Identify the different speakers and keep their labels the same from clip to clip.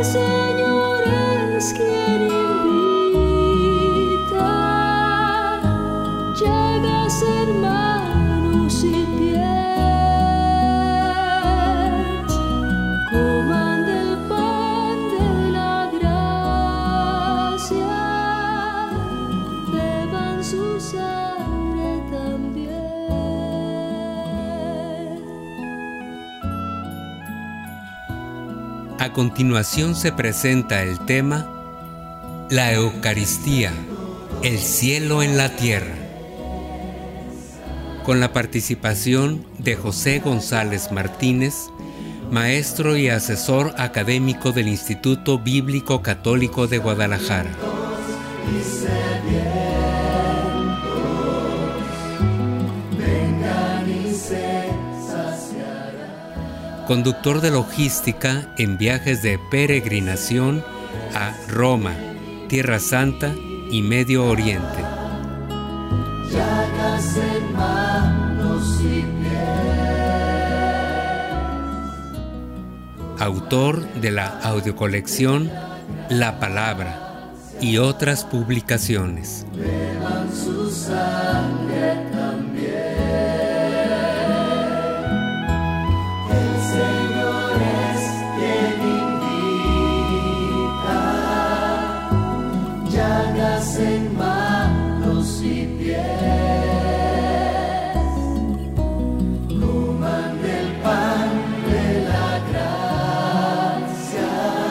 Speaker 1: Señor es quien invita, llega a ser manos y pies, coman del pan de la gracia, beban su sangre también.
Speaker 2: A continuación se presenta el tema La Eucaristía, el cielo en la tierra, con la participación de José González Martínez, maestro y asesor académico del Instituto Bíblico Católico de Guadalajara. Conductor de logística en viajes de peregrinación a Roma, Tierra Santa y Medio Oriente.
Speaker 1: Llagas en manos y pies.
Speaker 2: Autor de la audiocolección La Palabra y otras publicaciones.
Speaker 1: Beban su sangre también. El Señor es quien invita, llagas en manos y pies, coman del pan de la gracia,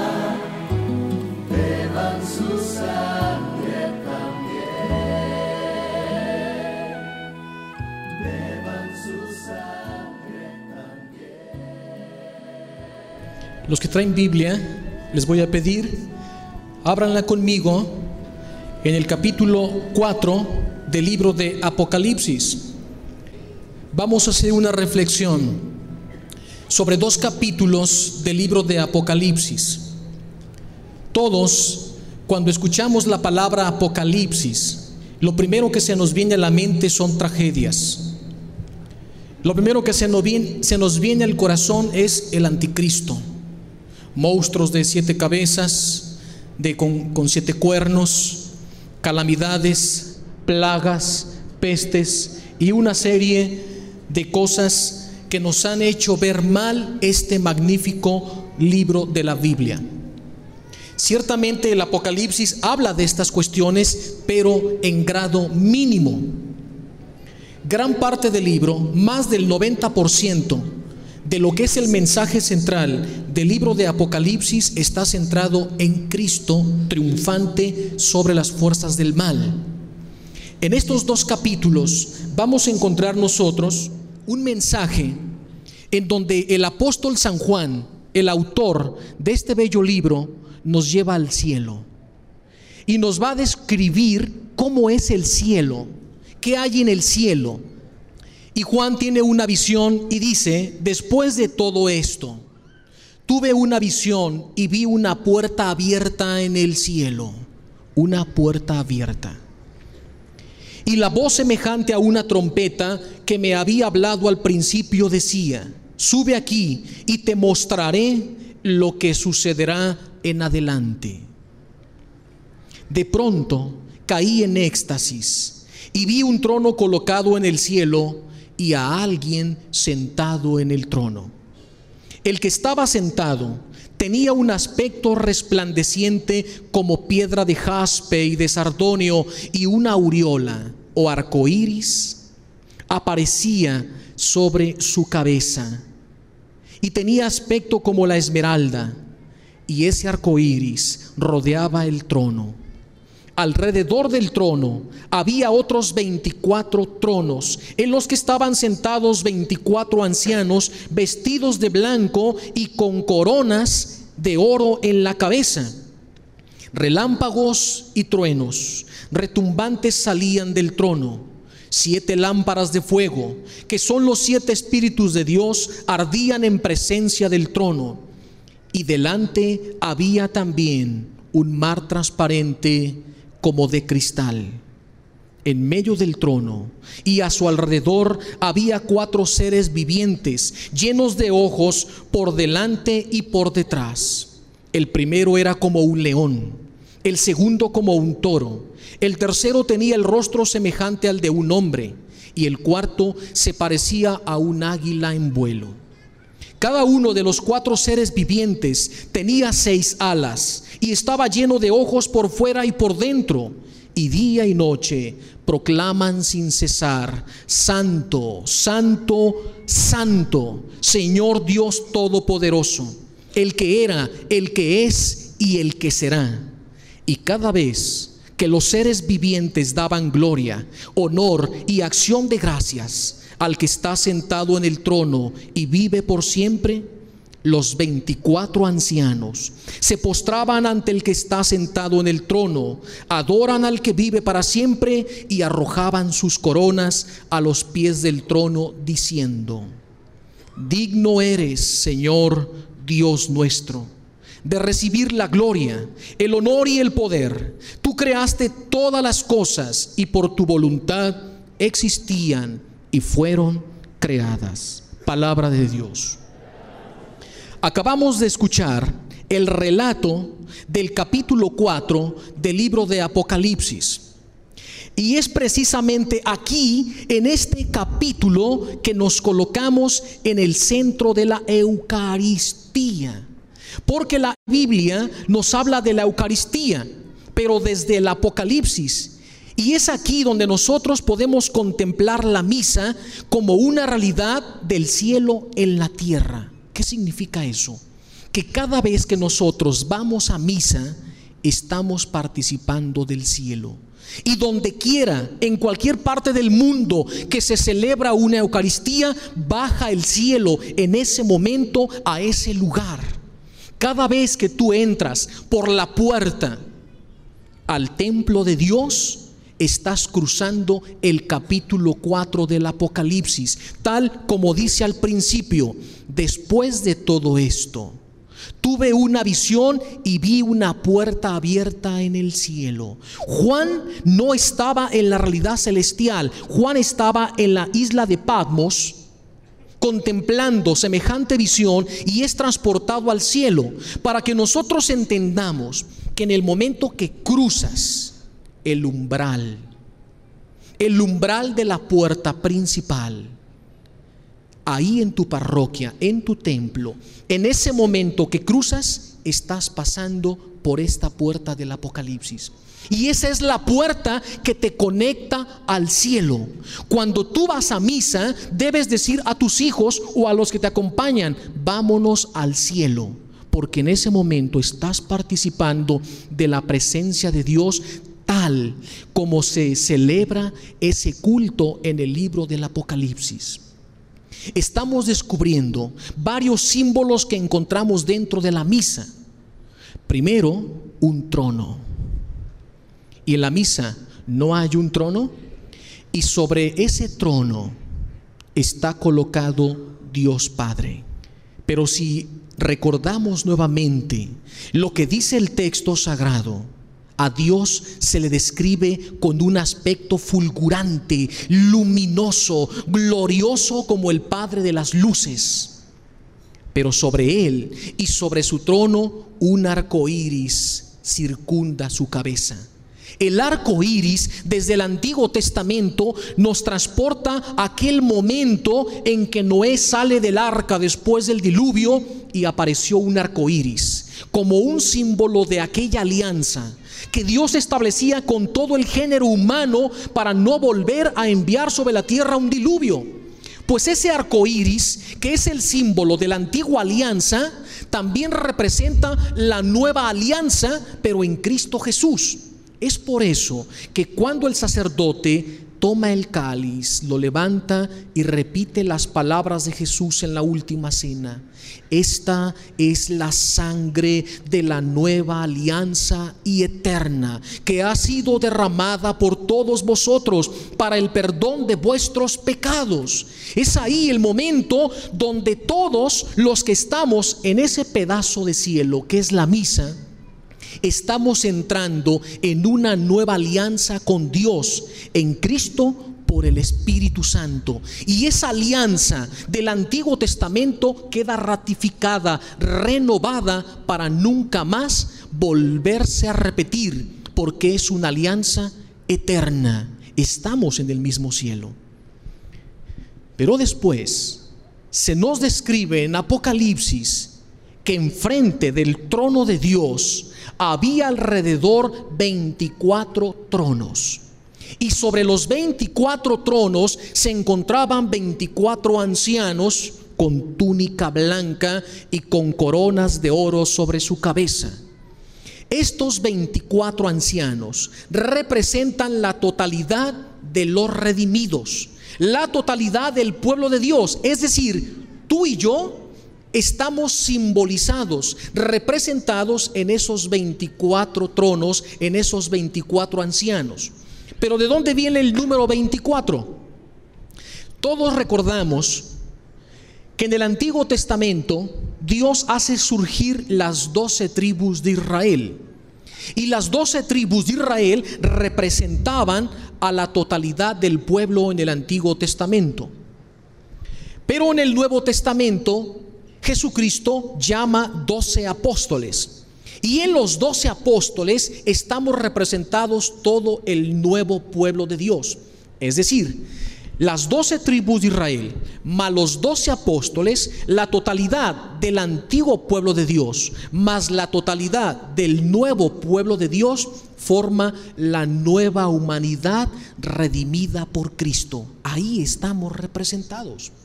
Speaker 1: beban su sangre también, beban su sangre también.
Speaker 3: Los que traen Biblia, les voy a pedir, ábranla conmigo en el capítulo 4 del libro de Apocalipsis. Vamos a hacer una reflexión sobre 2 capítulos del libro de Apocalipsis. Todos, cuando escuchamos la palabra Apocalipsis, lo primero que se nos viene a la mente son tragedias. Lo primero que se nos viene al corazón es el anticristo. Monstruos de 7 cabezas, con 7 cuernos, calamidades, plagas, pestes y una serie de cosas que nos han hecho ver mal este magnífico libro de la Biblia. Ciertamente el Apocalipsis habla de estas cuestiones, pero en grado mínimo. Gran parte del libro, más del 90% de lo que es el mensaje central del libro de Apocalipsis, está centrado en Cristo triunfante sobre las fuerzas del mal. En estos 2 capítulos vamos a encontrar nosotros un mensaje en donde el apóstol San Juan, el autor de este bello libro, nos lleva al cielo y nos va a describir cómo es el cielo, qué hay en el cielo. Y Juan tiene una visión y dice: después de todo esto, tuve una visión y vi una puerta abierta en el cielo, una puerta abierta. Y la voz semejante a una trompeta que me había hablado al principio decía: sube aquí y te mostraré lo que sucederá en adelante. De pronto caí en éxtasis y vi un trono colocado en el cielo y a alguien sentado en el trono. El que estaba sentado tenía un aspecto resplandeciente como piedra de jaspe y de sardonio, y una aureola o arcoíris aparecía sobre su cabeza, y tenía aspecto como la esmeralda, y ese arcoíris rodeaba el trono. Alrededor del trono había otros 24 tronos, en los que estaban sentados 24 ancianos vestidos de blanco y con coronas de oro en la cabeza. Relámpagos y truenos retumbantes salían del trono. 7 lámparas de fuego, que son los 7 espíritus de Dios, ardían en presencia del trono. Y delante había también un mar transparente como de cristal. En medio del trono y a su alrededor había 4 seres vivientes, llenos de ojos por delante y por detrás. El primero era como un león, el segundo como un toro, el tercero tenía el rostro semejante al de un hombre, y el cuarto se parecía a un águila en vuelo. Cada uno de los 4 seres vivientes tenía 6 alas, y estaba lleno de ojos por fuera y por dentro, y día y noche proclaman sin cesar: Santo, Santo, Santo, Señor Dios Todopoderoso, el que era, el que es y el que será. Y cada vez que los seres vivientes daban gloria, honor y acción de gracias al que está sentado en el trono y vive por siempre, los 24 ancianos se postraban ante el que está sentado en el trono, adoran al que vive para siempre y arrojaban sus coronas a los pies del trono, diciendo: Digno eres, Señor Dios nuestro, de recibir la gloria, el honor y el poder. Tú creaste todas las cosas y por tu voluntad existían y fueron creadas. Palabra de Dios. Acabamos de escuchar el relato del capítulo 4 del libro de Apocalipsis. Y es precisamente aquí, en este capítulo, que nos colocamos en el centro de la Eucaristía. Porque la Biblia nos habla de la Eucaristía, pero desde el Apocalipsis. Y es aquí donde nosotros podemos contemplar la misa como una realidad del cielo en la tierra. ¿Qué significa eso? Que cada vez que nosotros vamos a misa, estamos participando del cielo. Y donde quiera, en cualquier parte del mundo que se celebra una Eucaristía, baja el cielo en ese momento a ese lugar. Cada vez que tú entras por la puerta al templo de Dios, estás cruzando el capítulo 4 del Apocalipsis, tal como dice al principio: después de todo esto, tuve una visión y vi una puerta abierta en el cielo. Juan no estaba en la realidad celestial, Juan estaba en la isla de Patmos, contemplando semejante visión, y es transportado al cielo para que nosotros entendamos que en el momento que cruzas el umbral de la puerta principal, ahí en tu parroquia, en tu templo, en ese momento que cruzas, estás pasando por esta puerta del Apocalipsis. Y esa es la puerta que te conecta al cielo. Cuando tú vas a misa, debes decir a tus hijos o a los que te acompañan: vámonos al cielo, porque en ese momento estás participando de la presencia de Dios, tal como se celebra ese culto en el libro del Apocalipsis. Estamos descubriendo varios símbolos que encontramos dentro de la misa. Primero, un trono. Y en la misa no hay un trono, y sobre ese trono está colocado Dios Padre. Pero si recordamos nuevamente lo que dice el texto sagrado, a Dios se le describe con un aspecto fulgurante, luminoso, glorioso, como el Padre de las luces. Pero sobre él y sobre su trono un arco iris circunda su cabeza. El arco iris desde el Antiguo Testamento nos transporta a aquel momento en que Noé sale del arca después del diluvio y apareció un arco iris como un símbolo de aquella alianza que Dios establecía con todo el género humano para no volver a enviar sobre la tierra un diluvio. Pues ese arco iris, que es el símbolo de la antigua alianza, también representa la nueva alianza, pero en Cristo Jesús. Es por eso que cuando el sacerdote toma el cáliz, lo levanta y repite las palabras de Jesús en la última cena: esta es la sangre de la nueva alianza y eterna, que ha sido derramada por todos vosotros para el perdón de vuestros pecados. Es ahí el momento donde todos los que estamos en ese pedazo de cielo que es la misa, estamos entrando en una nueva alianza con Dios en Cristo por el Espíritu Santo. Y esa alianza del Antiguo Testamento queda ratificada, renovada, para nunca más volverse a repetir, porque es una alianza eterna. Estamos en el mismo cielo. Pero después se nos describe en Apocalipsis que enfrente del trono de Dios había alrededor 24 tronos. Y sobre los 24 tronos se encontraban 24 ancianos con túnica blanca y con coronas de oro sobre su cabeza. Estos 24 ancianos representan la totalidad de los redimidos, la totalidad del pueblo de Dios. Es decir, tú y yo estamos simbolizados, representados en esos 24 tronos, en esos 24 ancianos. Pero ¿de dónde viene el número 24? Todos recordamos que en el Antiguo Testamento Dios hace surgir las 12 tribus de Israel. Y las 12 tribus de Israel representaban a la totalidad del pueblo en el Antiguo Testamento. Pero en el Nuevo Testamento Jesucristo llama 12 apóstoles. Y en los 12 apóstoles estamos representados todo el nuevo pueblo de Dios. Es decir, las 12 tribus de Israel más los 12 apóstoles, la totalidad del antiguo pueblo de Dios más la totalidad del nuevo pueblo de Dios forma la nueva humanidad redimida por Cristo. Ahí estamos representados.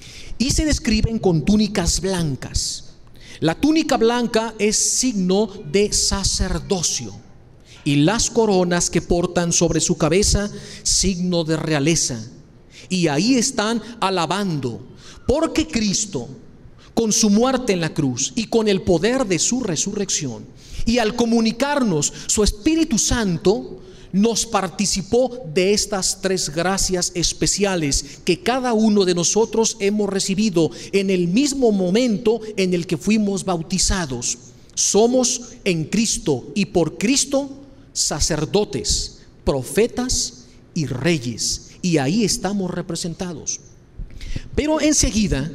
Speaker 3: Y se describen con túnicas blancas. La túnica blanca es signo de sacerdocio, y las coronas que portan sobre su cabeza, signo de realeza. Y ahí están alabando, porque Cristo, con su muerte en la cruz y con el poder de su resurrección, y al comunicarnos su Espíritu Santo, nos participó de estas 3 gracias especiales que cada uno de nosotros hemos recibido en el mismo momento en el que fuimos bautizados. Somos en Cristo y por Cristo sacerdotes, profetas y reyes, y ahí estamos representados. Pero enseguida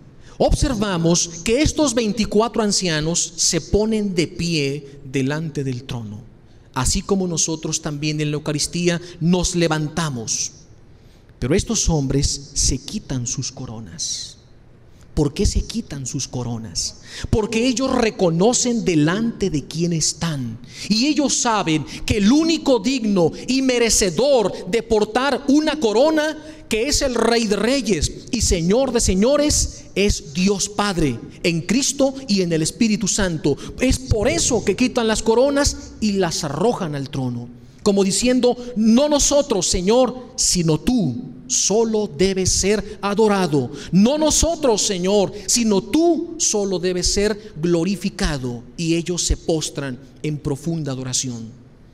Speaker 3: observamos que estos 24 ancianos se ponen de pie delante del trono. Así como nosotros también en la Eucaristía nos levantamos. Pero estos hombres se quitan sus coronas. ¿Por qué se quitan sus coronas? Porque ellos reconocen delante de quién están. Y ellos saben que el único digno y merecedor de portar una corona, que es el Rey de Reyes y Señor de Señores, es Dios Padre, en Cristo y en el Espíritu Santo. Es por eso que quitan las coronas y las arrojan al trono, como diciendo: no nosotros, Señor, sino tú solo debes ser adorado. No nosotros, Señor, sino tú solo debes ser glorificado. Y ellos se postran en profunda adoración.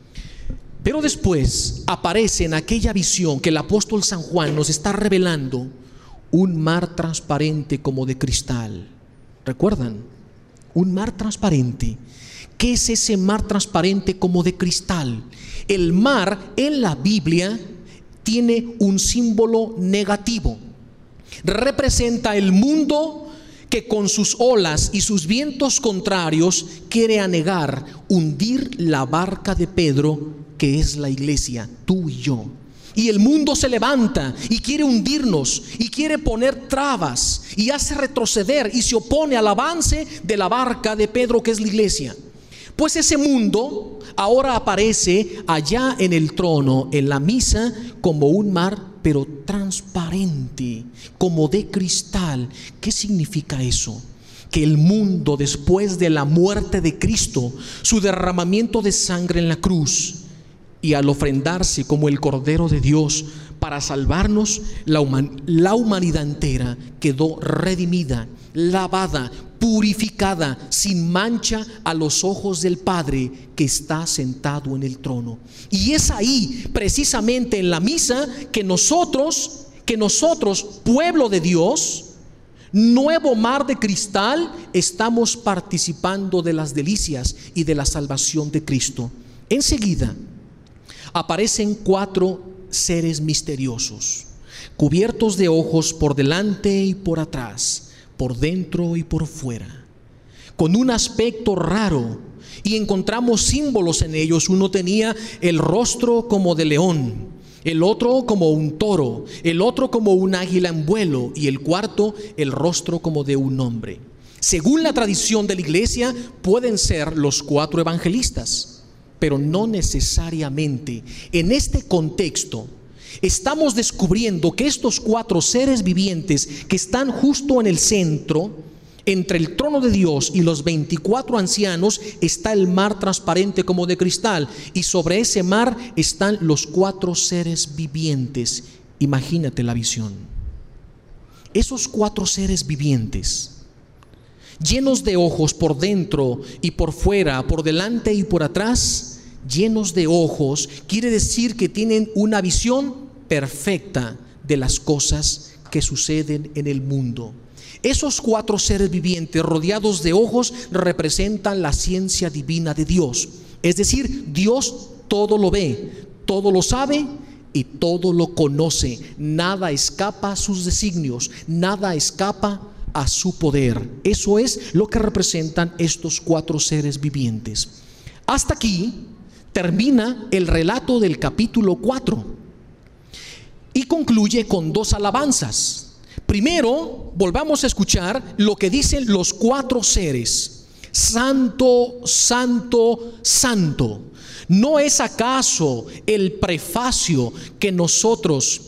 Speaker 3: Pero después aparece en aquella visión que el apóstol San Juan nos está revelando un mar transparente como de cristal. ¿Recuerdan? Un mar transparente. ¿Qué es ese mar transparente como de cristal? El mar en la Biblia tiene un símbolo negativo. Representa el mundo que con sus olas y sus vientos contrarios quiere anegar, hundir la barca de Pedro, que es la iglesia, tú y yo. Y el mundo se levanta y quiere hundirnos y quiere poner trabas y hace retroceder y se opone al avance de la barca de Pedro, que es la iglesia. Pues ese mundo ahora aparece allá en el trono, en la misa, como un mar, pero transparente, como de cristal. ¿Qué significa eso? Que el mundo, después de la muerte de Cristo, su derramamiento de sangre en la cruz, y al ofrendarse como el Cordero de Dios para salvarnos, la humanidad entera quedó redimida, lavada, purificada, sin mancha a los ojos del Padre que está sentado en el trono. Y es ahí, precisamente en la misa, que nosotros, pueblo de Dios, nuevo mar de cristal, estamos participando de las delicias y de la salvación de Cristo. Enseguida aparecen 4 seres misteriosos, cubiertos de ojos por delante y por atrás, por dentro y por fuera, con un aspecto raro, y encontramos símbolos en ellos. Uno tenía el rostro como de león, el otro como un toro, el otro como un águila en vuelo, y el cuarto el rostro como de un hombre. Según la tradición de la iglesia, pueden ser los 4 evangelistas, pero no necesariamente. En este contexto estamos descubriendo que estos 4 seres vivientes que están justo en el centro, entre el trono de Dios y los 24 ancianos, está el mar transparente como de cristal, y sobre ese mar están los 4 seres vivientes. Imagínate la visión. Esos 4 seres vivientes, llenos de ojos por dentro y por fuera, por delante y por atrás, llenos de ojos, quiere decir que tienen una visión perfecta de las cosas que suceden en el mundo. Esos 4 seres vivientes rodeados de ojos representan la ciencia divina de Dios. Es decir, Dios todo lo ve, todo lo sabe y todo lo conoce. Nada escapa a sus designios, nada escapa a su poder. Eso es lo que representan estos 4 seres vivientes. Hasta aquí termina el relato del capítulo 4 y concluye con 2 alabanzas. Primero, volvamos a escuchar lo que dicen los 4 seres. Santo, santo, santo. ¿No es acaso el prefacio que nosotros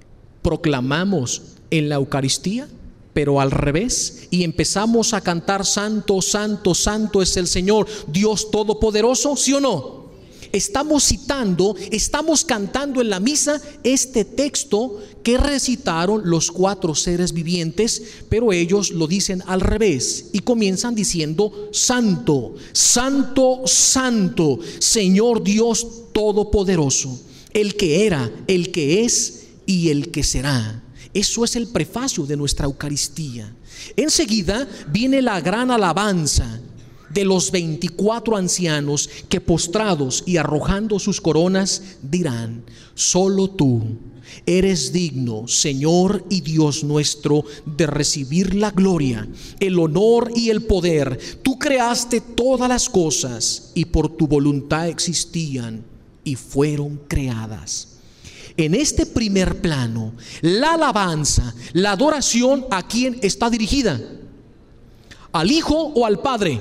Speaker 3: proclamamos en la Eucaristía, pero al revés? Y empezamos a cantar: santo, santo, santo es el Señor, Dios Todopoderoso, ¿sí o no? Estamos citando, estamos cantando en la misa este texto que recitaron los 4 seres vivientes, pero ellos lo dicen al revés y comienzan diciendo: santo, santo, santo, Señor Dios Todopoderoso, el que era, el que es y el que será. Eso es el prefacio de nuestra Eucaristía. Enseguida viene la gran alabanza de los 24 ancianos, que postrados y arrojando sus coronas dirán: solo tú eres digno, Señor y Dios nuestro, de recibir la gloria, el honor y el poder. Tú creaste todas las cosas y por tu voluntad existían y fueron creadas. En este primer plano, la alabanza, la adoración, ¿a quién está dirigida? ¿Al Hijo o al Padre?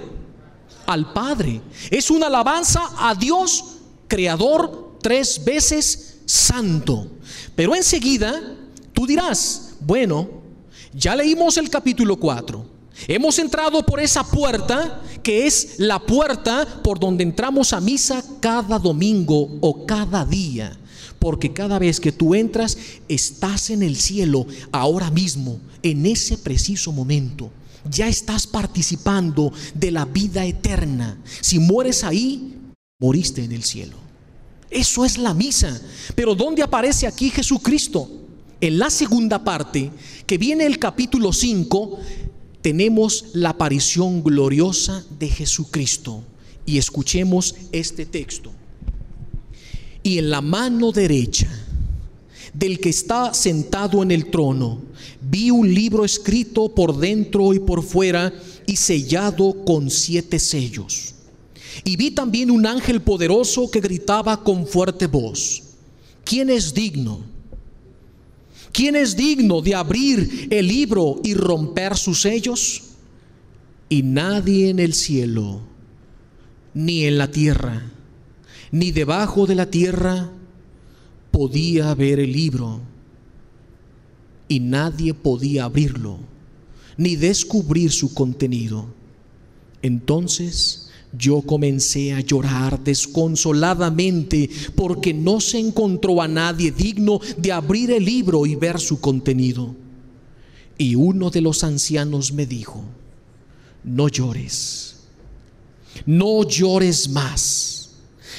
Speaker 3: Al Padre. Es una alabanza a Dios, Creador, 3 veces santo. Pero enseguida tú dirás: bueno, ya leímos el capítulo 4, hemos entrado por esa puerta que es la puerta por donde entramos a misa cada domingo o cada día, porque cada vez que tú entras estás en el cielo ahora mismo, en ese preciso momento. Ya estás participando de la vida eterna. Si mueres ahí, moriste en el cielo. Eso es la misa. Pero ¿dónde aparece aquí Jesucristo? En la segunda parte, que viene el capítulo 5, tenemos la aparición gloriosa de Jesucristo. Y escuchemos este texto. Y en la mano derecha del que está sentado en el trono vi un libro escrito por dentro y por fuera y sellado con 7 sellos. Y vi también un ángel poderoso que gritaba con fuerte voz: ¿quién es digno? ¿Quién es digno de abrir el libro y romper sus sellos? Y nadie en el cielo, ni en la tierra, ni debajo de la tierra podía ver el libro, y nadie podía abrirlo, ni descubrir su contenido. Entonces yo comencé a llorar desconsoladamente, porque no se encontró a nadie digno de abrir el libro y ver su contenido. Y uno de los ancianos me dijo: no llores, no llores más.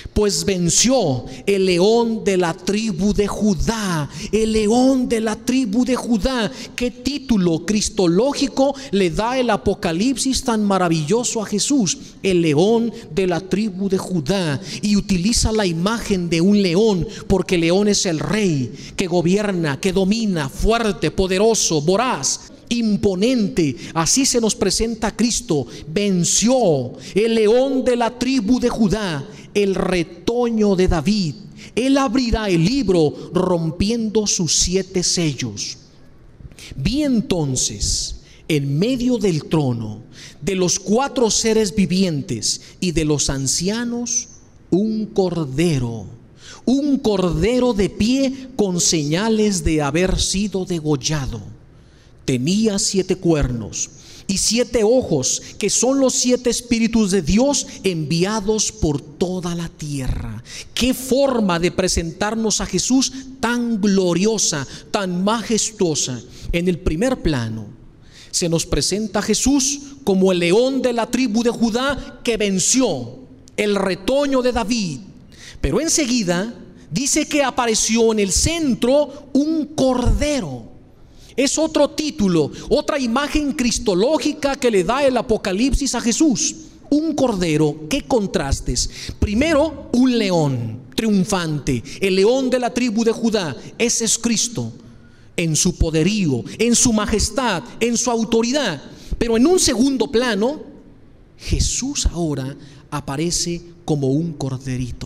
Speaker 3: pues venció el león de la tribu de Judá. El león de la tribu de Judá. ¿Qué título cristológico le da el Apocalipsis tan maravilloso a Jesús? El león de la tribu de Judá. Y utiliza la imagen de un león, porque el león es el rey que gobierna, que domina, fuerte, poderoso, voraz, imponente. Así se nos presenta a Cristo. Venció el león de la tribu de Judá, el retoño de David. Él abrirá el libro rompiendo sus 7 sellos. Vi entonces en medio del trono, de los 4 seres vivientes y de los ancianos, un cordero de pie con señales de haber sido degollado. Tenía 7 cuernos y 7 ojos, que son los 7 espíritus de Dios enviados por toda la tierra. Qué forma de presentarnos a Jesús tan gloriosa, tan majestuosa. En el primer plano se nos presenta a Jesús como el león de la tribu de Judá que venció, el retoño de David. Pero enseguida dice que apareció en el centro un cordero. Es otro título, otra imagen cristológica que le da el Apocalipsis a Jesús. Un cordero. ¿Qué contrastes? Primero, un león triunfante, el león de la tribu de Judá. Ese es Cristo, en su poderío, en su majestad, en su autoridad. Pero en un segundo plano, Jesús ahora aparece como un corderito.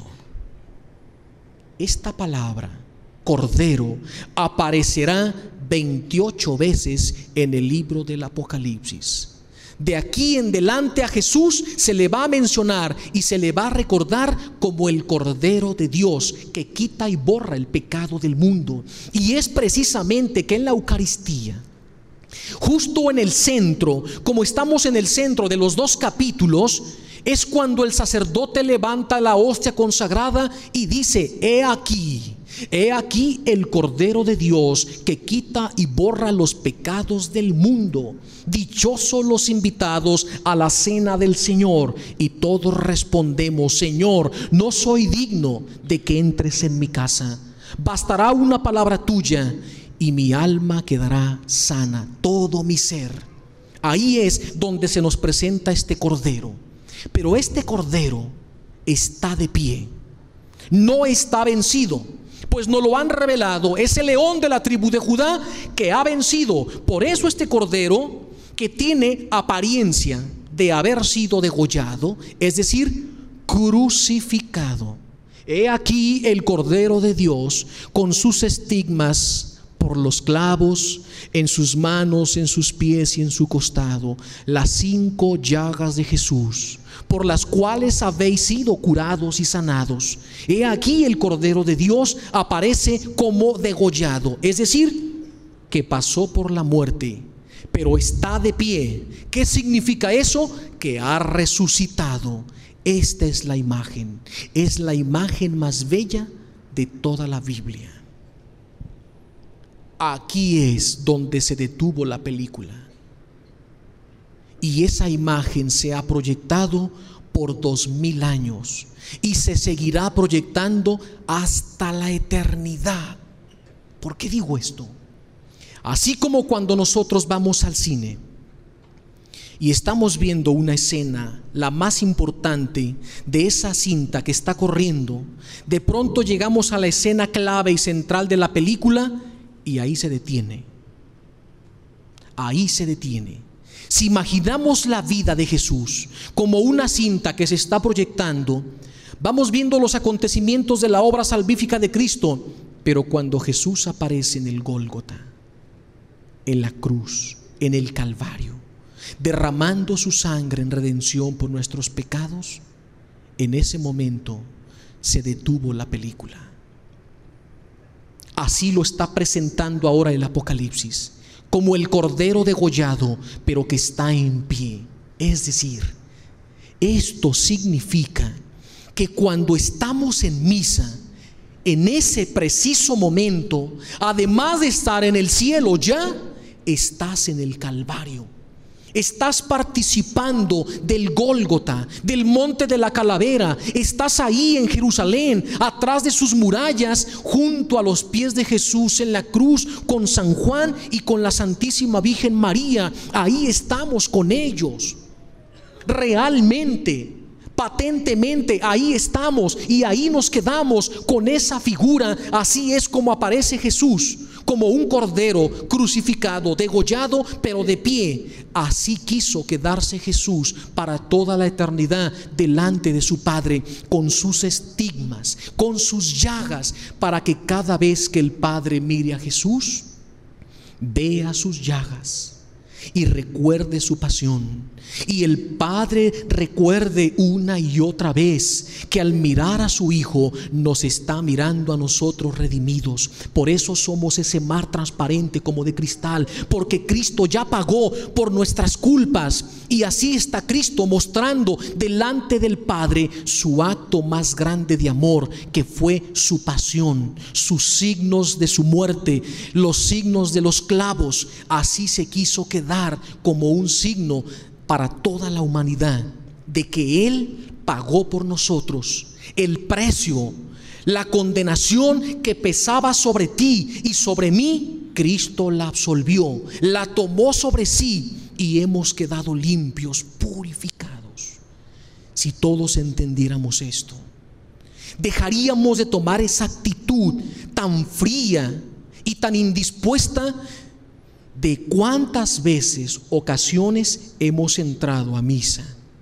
Speaker 3: Esta palabra, cordero, aparecerá 28 veces en el libro del Apocalipsis. De aquí en adelante a Jesús se le va a mencionar y se le va a recordar como el Cordero de Dios que quita y borra el pecado del mundo. Y es precisamente que en la Eucaristía, justo en el centro, como estamos en el centro de los 2 capítulos, es cuando el sacerdote levanta la hostia consagrada y dice: He aquí el Cordero de Dios que quita y borra los pecados del mundo. Dichosos los invitados a la cena del Señor. Y todos respondemos: Señor, no soy digno de que entres en mi casa. Bastará una palabra tuya y mi alma quedará sana, todo mi ser. Ahí es donde se nos presenta este Cordero. Pero este Cordero está de pie, no está vencido, pues nos lo han revelado. Es el león de la tribu de Judá que ha vencido. Por eso este Cordero, que tiene apariencia de haber sido degollado, es decir, crucificado. He aquí el Cordero de Dios con sus estigmas por los clavos, en sus manos, en sus pies y en su costado, las 5 llagas de Jesús, por las cuales habéis sido curados y sanados. He aquí el Cordero de Dios aparece como degollado, es decir, que pasó por la muerte, pero está de pie. ¿Qué significa eso? Que ha resucitado. Esta es la imagen más bella de toda la Biblia. Aquí es donde se detuvo la película. Y esa imagen se ha proyectado por 2000 años y se seguirá proyectando hasta la eternidad. ¿Por qué digo esto? Así como cuando nosotros vamos al cine y estamos viendo una escena, la más importante de esa cinta que está corriendo, de pronto llegamos a la escena clave y central de la película y ahí se detiene. Ahí se detiene. Si imaginamos la vida de Jesús como una cinta que se está proyectando, vamos viendo los acontecimientos de la obra salvífica de Cristo. Pero cuando Jesús aparece en el Gólgota, en la cruz, en el Calvario, derramando su sangre en redención por nuestros pecados, en ese momento se detuvo la película. Así lo está presentando ahora el Apocalipsis, como el Cordero degollado, pero que está en pie. Es decir, esto significa que cuando estamos en misa, en ese preciso momento, además de estar en el cielo, ya estás en el Calvario. estás participando del Gólgota, del monte de la calavera. Estás ahí en Jerusalén, atrás de sus murallas, junto a los pies de Jesús en la cruz, con San Juan y con la Santísima Virgen María. Ahí estamos con ellos. Realmente, patentemente, ahí estamos y ahí nos quedamos con esa figura. Así es como aparece Jesús, como un cordero crucificado, degollado, pero de pie. Así quiso quedarse Jesús para toda la eternidad delante de su Padre, con sus estigmas, con sus llagas, para que cada vez que el Padre mire a Jesús, vea sus llagas y recuerde su pasión. Y el Padre recuerde una y otra vez que al mirar a su Hijo nos está mirando a nosotros redimidos. Por eso somos ese mar transparente como de cristal, porque Cristo ya pagó por nuestras culpas. Y así está Cristo mostrando delante del Padre su acto más grande de amor, que fue su pasión, sus signos de su muerte, los signos de los clavos. Así se quiso quedar como un signo para toda la humanidad de que Él pagó por nosotros el precio, la condenación que pesaba sobre ti y sobre mí. Cristo la absolvió, la tomó sobre sí y hemos quedado limpios, purificados. Si todos entendiéramos esto, dejaríamos de tomar esa actitud tan fría y tan indispuesta de cuántas veces, ocasiones hemos entrado a misa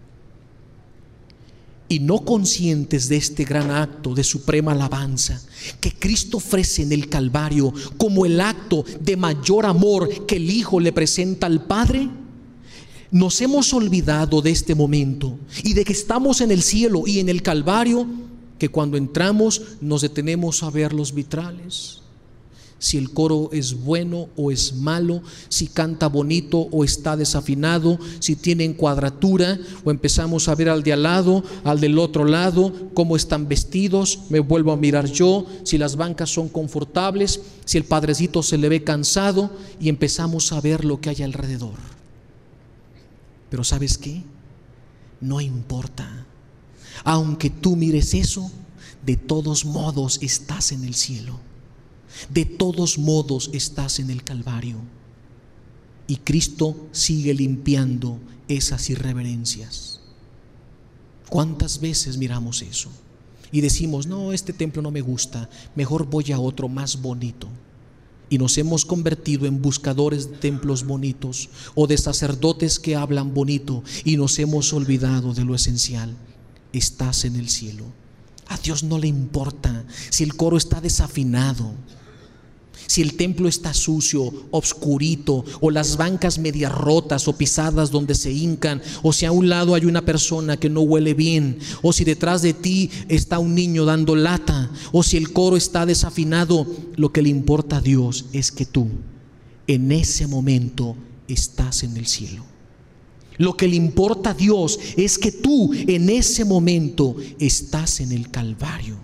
Speaker 3: y no conscientes de este gran acto de suprema alabanza que Cristo ofrece en el Calvario como el acto de mayor amor que el Hijo le presenta al Padre. Nos hemos olvidado de este momento y de que estamos en el cielo y en el Calvario, que cuando entramos nos detenemos a ver los vitrales, si el coro es bueno o es malo, si canta bonito o está desafinado, si tienen cuadratura, o empezamos a ver al de al lado, al del otro lado, cómo están vestidos, me vuelvo a mirar yo, si las bancas son confortables, si el padrecito se le ve cansado, y empezamos a ver lo que hay alrededor. Pero ¿sabes qué? No importa. Aunque tú mires eso, de todos modos estás en el cielo. De todos modos estás en el Calvario. Y Cristo sigue limpiando esas irreverencias. ¿Cuántas veces miramos eso? Y decimos, no, este templo no me gusta, mejor voy a otro más bonito. Y nos hemos convertido en buscadores de templos bonitos o de sacerdotes que hablan bonito, y nos hemos olvidado de lo esencial. Estás en el cielo. A Dios no le importa si el coro está desafinado, si el templo está sucio, obscurito, o las bancas medias rotas o pisadas donde se hincan, o si a un lado hay una persona que no huele bien, o si detrás de ti está un niño dando lata, o si el coro está desafinado. Lo que le importa a Dios es que tú en ese momento estás en el cielo. Lo que le importa a Dios es que tú en ese momento estás en el Calvario.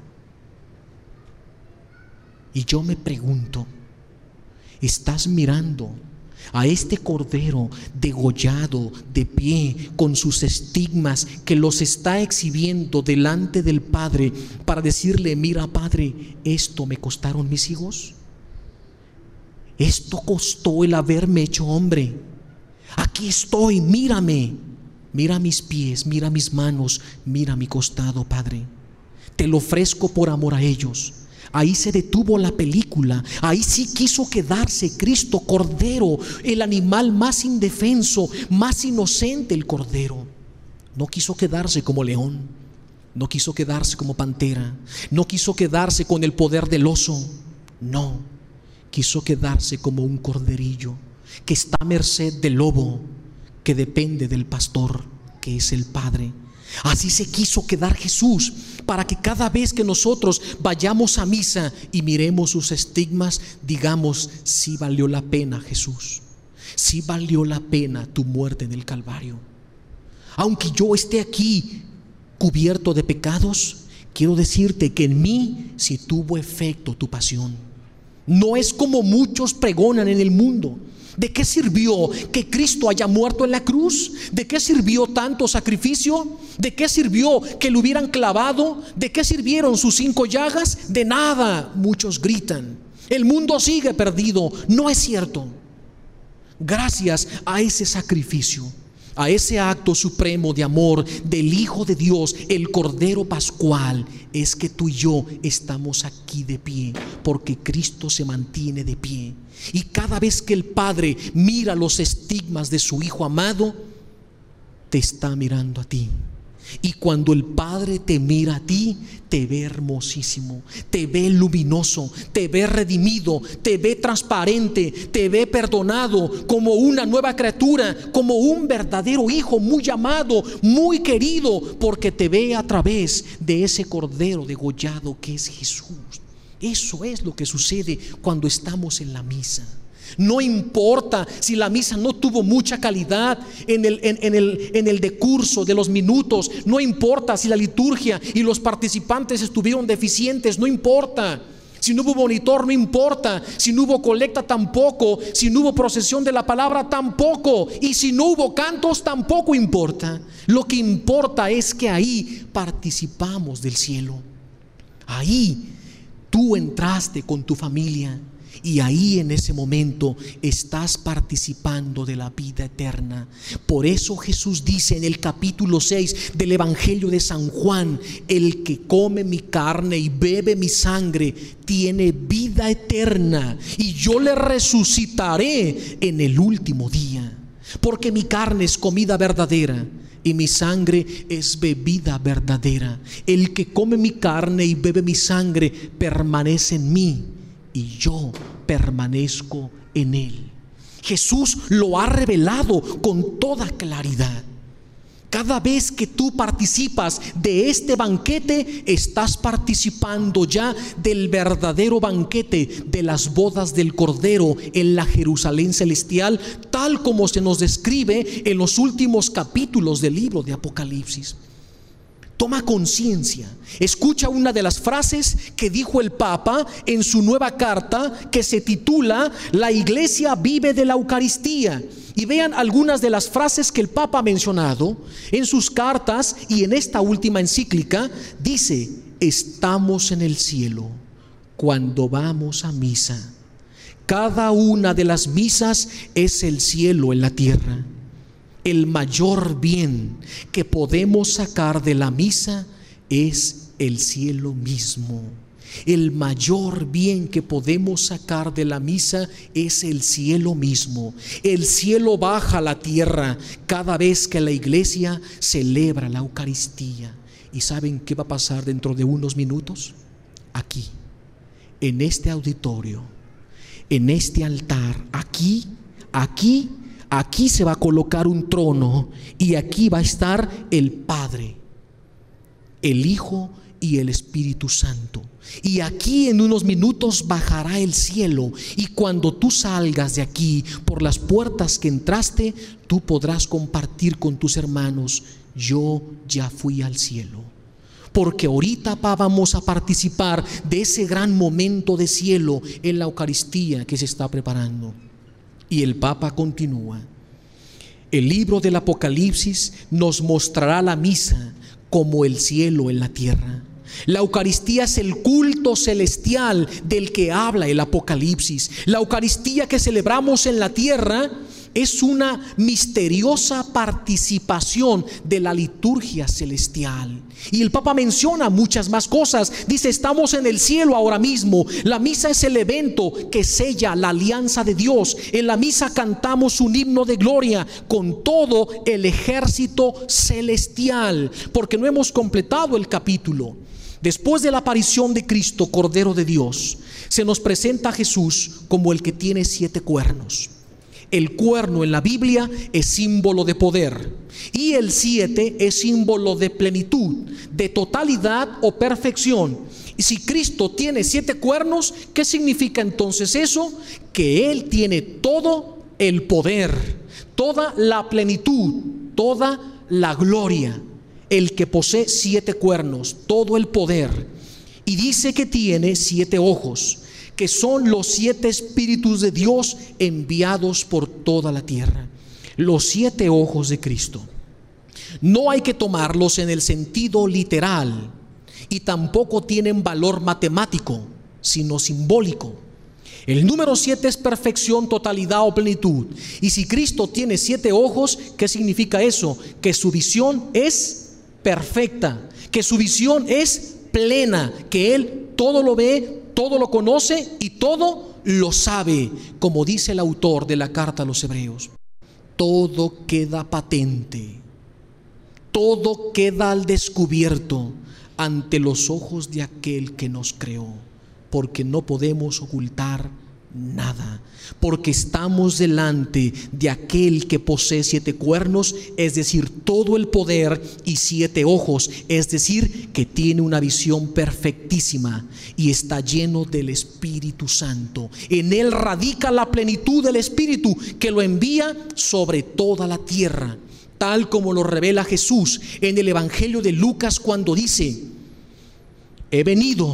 Speaker 3: Y yo me pregunto, ¿estás mirando a este cordero degollado de pie con sus estigmas, que los está exhibiendo delante del Padre para decirle, mira Padre, esto me costaron mis hijos? Esto costó el haberme hecho hombre. Aquí estoy, mírame, mira mis pies, mira mis manos, mira mi costado, Padre. Te lo ofrezco por amor a ellos. Ahí se detuvo la película. Ahí sí quiso quedarse Cristo, Cordero, el animal más indefenso, más inocente, el Cordero. No quiso quedarse como león, no quiso quedarse como pantera, no quiso quedarse con el poder del oso. No, quiso quedarse como un corderillo que está a merced del lobo, que depende del pastor, que es el Padre. Así se quiso quedar Jesús, para que cada vez que nosotros vayamos a misa y miremos sus estigmas, digamos, sí valió la pena, Jesús, sí valió la pena tu muerte en el Calvario. Aunque yo esté aquí cubierto de pecados, quiero decirte que en mí sí tuvo efecto tu pasión. No es como muchos pregonan en el mundo, ¿De qué sirvió que Cristo haya muerto en la cruz? ¿De qué sirvió tanto sacrificio? ¿De qué sirvió que lo hubieran clavado? ¿De qué sirvieron sus 5 llagas? De nada, muchos gritan. El mundo sigue perdido. No es cierto. Gracias a ese sacrificio, a ese acto supremo de amor del Hijo de Dios, el Cordero Pascual, es que tú y yo estamos aquí de pie, porque Cristo se mantiene de pie. Y cada vez que el Padre mira los estigmas de su Hijo amado, te está mirando a ti. Y cuando el Padre te mira a ti, te ve hermosísimo, te ve luminoso, te ve redimido, te ve transparente, te ve perdonado, como una nueva criatura, como un verdadero hijo muy amado, muy querido, porque te ve a través de ese cordero degollado que es Jesús. Eso es lo que sucede cuando estamos en la misa. No importa si la misa no tuvo mucha calidad en el decurso de los minutos. No importa si la liturgia y los participantes estuvieron deficientes. No importa si no hubo monitor. No importa si no hubo colecta, tampoco. Si no hubo procesión de la palabra, tampoco. Y si no hubo cantos, tampoco importa. Lo que importa es que ahí participamos del cielo. Ahí tú entraste con tu familia, y ahí en ese momento estás participando de la vida eterna. Por eso Jesús dice en el capítulo 6 del Evangelio de San Juan: el que come mi carne y bebe mi sangre tiene vida eterna, y yo le resucitaré en el último día. Porque mi carne es comida verdadera y mi sangre es bebida verdadera. El que come mi carne y bebe mi sangre permanece en mí, y yo permanezco en él. Jesús lo ha revelado con toda claridad. Cada vez que tú participas de este banquete, estás participando ya del verdadero banquete de las bodas del Cordero en la Jerusalén celestial, tal como se nos describe en los últimos capítulos del libro de Apocalipsis. Toma conciencia. Escucha una de las frases que dijo el Papa en su nueva carta, que se titula La Iglesia vive de la Eucaristía. Y vean algunas de las frases que el Papa ha mencionado en sus cartas y en esta última encíclica. Dice: estamos en el cielo cuando vamos a misa. Cada una de las misas es el cielo en la tierra. El mayor bien que podemos sacar de la misa es el cielo mismo. El mayor bien que podemos sacar de la misa es el cielo mismo. El cielo baja a la tierra cada vez que la iglesia celebra la Eucaristía. ¿Y saben qué va a pasar dentro de unos minutos? Aquí, en este auditorio, en este altar, aquí se va a colocar un trono, y aquí va a estar el Padre, el Hijo y el Espíritu Santo. Y aquí en unos minutos bajará el cielo, y cuando tú salgas de aquí por las puertas que entraste, tú podrás compartir con tus hermanos: yo ya fui al cielo. Porque ahorita vamos a participar de ese gran momento de cielo en la Eucaristía que se está preparando. Y el Papa continúa: el libro del Apocalipsis nos mostrará la misa como el cielo en la tierra. La Eucaristía es el culto celestial del que habla el Apocalipsis. La Eucaristía que celebramos en la tierra es una misteriosa participación de la liturgia celestial. Y el Papa menciona muchas más cosas. Dice: estamos en el cielo ahora mismo. La misa es el evento que sella la alianza de Dios. En la misa cantamos un himno de gloria con todo el ejército celestial, porque no hemos completado el capítulo. Después de la aparición de Cristo, Cordero de Dios, se nos presenta a Jesús como el que tiene 7 cuernos. El cuerno en la Biblia es símbolo de poder, y el 7 es símbolo de plenitud, de totalidad o perfección. Y si Cristo tiene 7 cuernos, ¿qué significa entonces eso? Que Él tiene todo el poder, toda la plenitud, toda la gloria. El que posee 7 cuernos, todo el poder. Y dice que tiene 7 ojos, que son los 7 espíritus de Dios enviados por toda la tierra. Los 7 ojos de Cristo. No hay que tomarlos en el sentido literal y tampoco tienen valor matemático, sino simbólico. El número 7 es perfección, totalidad o plenitud. Y si Cristo tiene 7 ojos, ¿qué significa eso? Que su visión es perfecta, que su visión es plena, que Él todo lo ve, todo lo conoce y todo lo sabe, como dice el autor de la carta a los Hebreos. Todo queda patente, todo queda al descubierto ante los ojos de aquel que nos creó, porque no podemos ocultar nada, porque estamos delante de aquel que posee 7 cuernos, es decir, todo el poder, y 7 ojos, es decir, que tiene una visión perfectísima y está lleno del Espíritu Santo. En él radica la plenitud del Espíritu que lo envía sobre toda la tierra, tal como lo revela Jesús en el Evangelio de Lucas cuando dice: he venido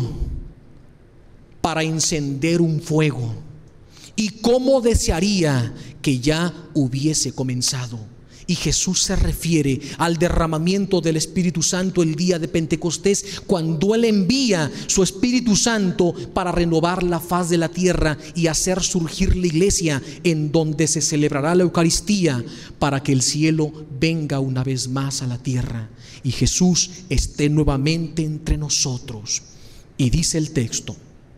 Speaker 3: para encender un fuego, y cómo desearía que ya hubiese comenzado. Y Jesús se refiere al derramamiento del Espíritu Santo el día de Pentecostés, cuando Él envía su Espíritu Santo para renovar la faz de la tierra y hacer surgir la iglesia, en donde se celebrará la Eucaristía, para que el cielo venga una vez más a la tierra y Jesús esté nuevamente entre nosotros. Y dice el texto: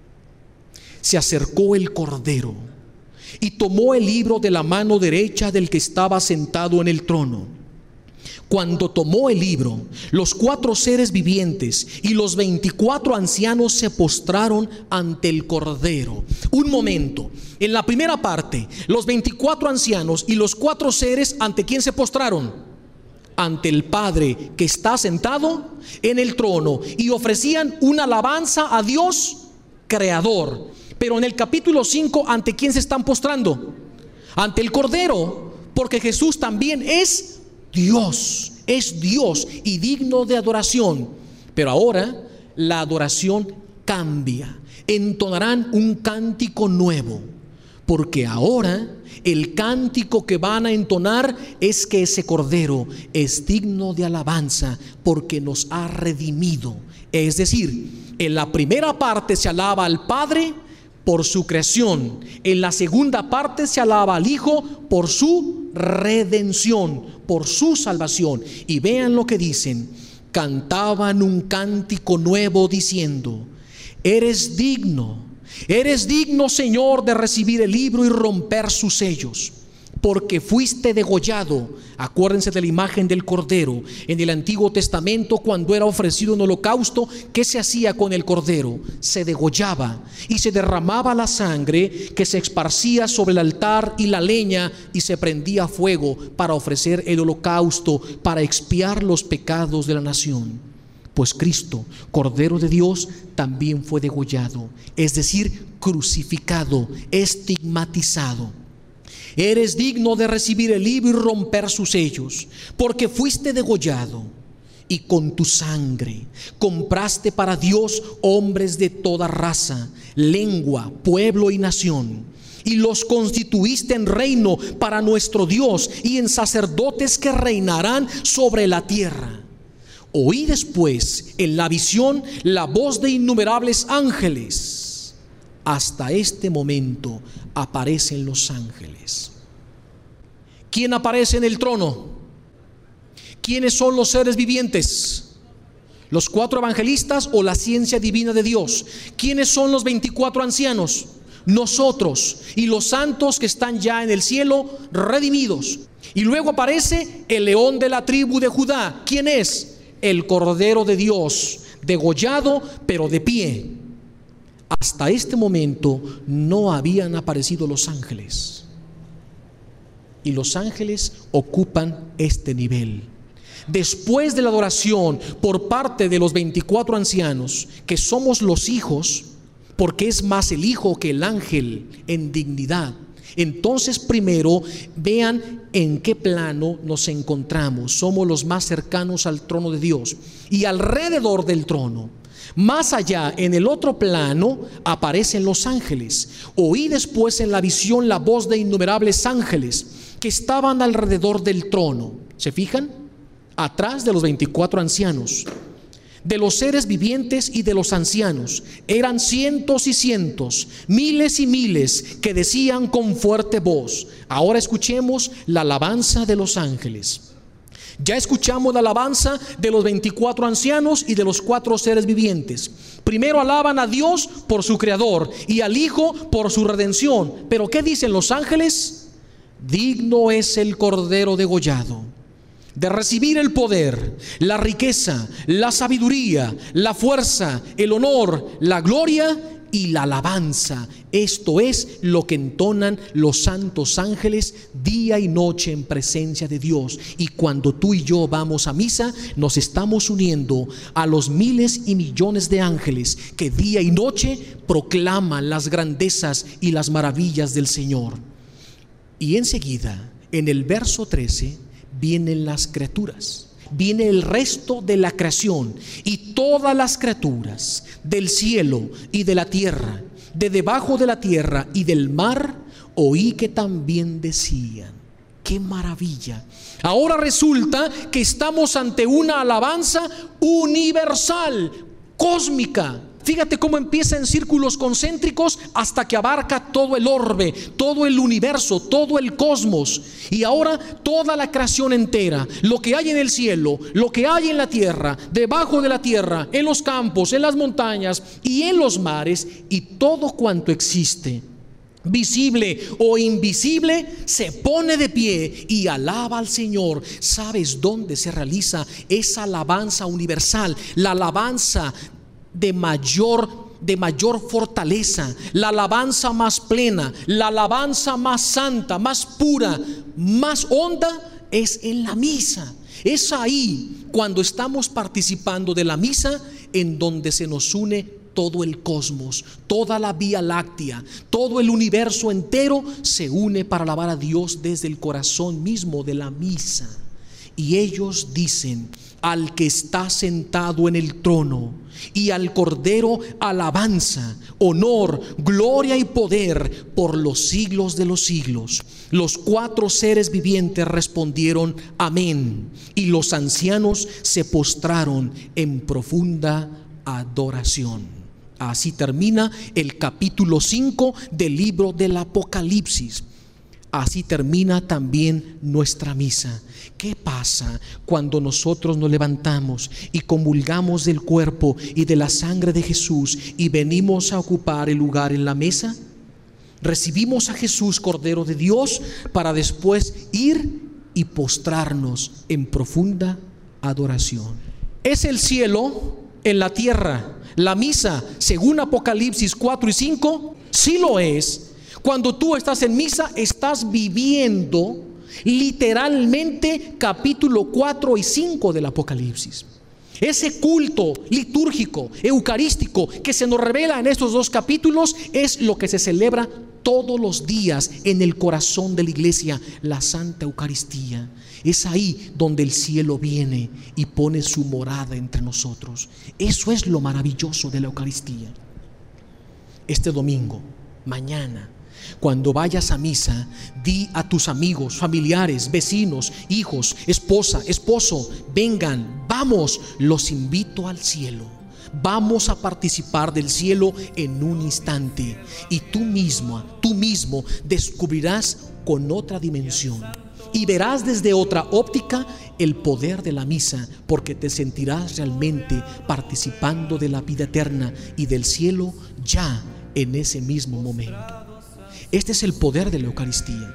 Speaker 3: se acercó el Cordero y tomó el libro de la mano derecha del que estaba sentado en el trono. Cuando tomó el libro, los 4 seres vivientes y los 24 ancianos se postraron ante el Cordero. Un momento, en la primera parte, los 24 ancianos y los 4 seres, ¿ante quién se postraron? Ante el Padre que está sentado en el trono, y ofrecían una alabanza a Dios Creador. Pero en el capítulo 5, ¿ante quién se están postrando? Ante el Cordero, porque Jesús también es Dios y digno de adoración. Pero ahora la adoración cambia. Entonarán un cántico nuevo, porque ahora el cántico que van a entonar es que ese Cordero es digno de alabanza porque nos ha redimido. Es decir, en la primera parte se alaba al Padre por su creación, en la segunda parte se alaba al Hijo por su redención, por su salvación. Y vean lo que dicen: cantaban un cántico nuevo diciendo: eres digno, Señor, de recibir el libro y romper sus sellos, porque fuiste degollado. Acuérdense de la imagen del Cordero. En el Antiguo Testamento, cuando era ofrecido un holocausto, ¿qué se hacía con el Cordero? Se degollaba y se derramaba la sangre, que se esparcía sobre el altar y la leña, y se prendía fuego para ofrecer el holocausto, para expiar los pecados de la nación. Pues Cristo, Cordero de Dios, también fue degollado, es decir, crucificado, estigmatizado. Eres digno de recibir el libro y romper sus sellos, porque fuiste degollado, y con tu sangre compraste para Dios hombres de toda raza, lengua, pueblo y nación, y los constituiste en reino para nuestro Dios, y en sacerdotes que reinarán sobre la tierra. Oí después en la visión la voz de innumerables ángeles. Hasta este momento aparecen los ángeles. ¿Quién aparece en el trono? ¿Quiénes son los seres vivientes? ¿Los 4 evangelistas o la ciencia divina de Dios? ¿Quiénes son los 24 ancianos? Nosotros y los santos que están ya en el cielo, redimidos. Y luego aparece el león de la tribu de Judá. ¿Quién es? El Cordero de Dios, degollado pero de pie. Hasta este momento no habían aparecido los ángeles, y los ángeles ocupan este nivel. Después de la adoración por parte de los 24 ancianos, que somos los hijos, porque es más el hijo que el ángel en dignidad, entonces primero vean en qué plano nos encontramos. Somos los más cercanos al trono de Dios, y alrededor del trono Más allá, en el otro plano, aparecen los ángeles. Oí después en la visión la voz de innumerables ángeles que estaban alrededor del trono. ¿Se fijan? Atrás de los 24 ancianos, de los seres vivientes y de los ancianos. Eran cientos y cientos, miles y miles, que decían con fuerte voz. Ahora escuchemos la alabanza de los ángeles. Ya escuchamos la alabanza de los 24 ancianos y de los 4 seres vivientes. Primero alaban a Dios por su creador y al Hijo por su redención. Pero ¿qué dicen los ángeles? Digno es el Cordero degollado de recibir el poder, la riqueza, la sabiduría, la fuerza, el honor, la gloria y la alabanza. Esto es lo que entonan los santos ángeles día y noche en presencia de Dios. Y cuando tú y yo vamos a misa, nos estamos uniendo a los miles y millones de ángeles que día y noche proclaman las grandezas y las maravillas del Señor. Y enseguida, en el verso 13, vienen las criaturas. Viene el resto de la creación, y todas las criaturas del cielo y de la tierra, de debajo de la tierra y del mar, oí que también decían: ¡qué maravilla! Ahora resulta que estamos ante una alabanza universal, cósmica. Fíjate cómo empieza en círculos concéntricos hasta que abarca todo el orbe, todo el universo, todo el cosmos. Y ahora toda la creación entera, lo que hay en el cielo, lo que hay en la tierra, debajo de la tierra, en los campos, en las montañas y en los mares, y todo cuanto existe, visible o invisible, se pone de pie y alaba al Señor. ¿Sabes dónde se realiza esa alabanza universal? La alabanza de mayor fortaleza, la alabanza más plena, la alabanza más santa, más pura, más honda, es en la misa. Es ahí, cuando estamos participando de la misa, en donde se nos une todo el cosmos, toda la Vía Láctea, todo el universo entero se une para alabar a Dios desde el corazón mismo de la misa. Y ellos dicen: al que está sentado en el trono y al Cordero alabanza, honor, gloria y poder por los siglos de los siglos. Los 4 seres vivientes respondieron: amén. Y los ancianos se postraron en profunda adoración. Así termina el capítulo 5 del libro del Apocalipsis. Así termina también nuestra misa. ¿Qué pasa cuando nosotros nos levantamos y comulgamos del cuerpo y de la sangre de Jesús y venimos a ocupar el lugar en la mesa? Recibimos a Jesús, Cordero de Dios, para después ir y postrarnos en profunda adoración. ¿Es el cielo en la tierra la misa según Apocalipsis 4 y 5? Sí lo es. Cuando tú estás en misa, estás viviendo literalmente capítulo 4 y 5 del Apocalipsis. Ese culto litúrgico, eucarístico, que se nos revela en estos 2 capítulos, es lo que se celebra todos los días en el corazón de la iglesia, la Santa Eucaristía. Es ahí donde el cielo viene y pone su morada entre nosotros. Eso es lo maravilloso de la Eucaristía. Este domingo, mañana, cuando vayas a misa, di a tus amigos, familiares, vecinos, hijos, esposa, esposo: vengan, vamos, los invito al cielo. Vamos a participar del cielo en un instante. Y tú mismo descubrirás con otra dimensión y verás desde otra óptica el poder de la misa, porque te sentirás realmente participando de la vida eterna y del cielo ya en ese mismo momento. Este es el poder de la Eucaristía.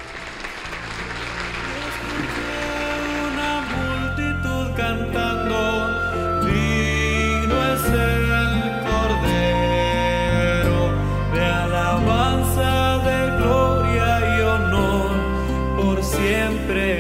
Speaker 1: Una multitud cantando: digno es el Cordero, de alabanza, de gloria y honor, por siempre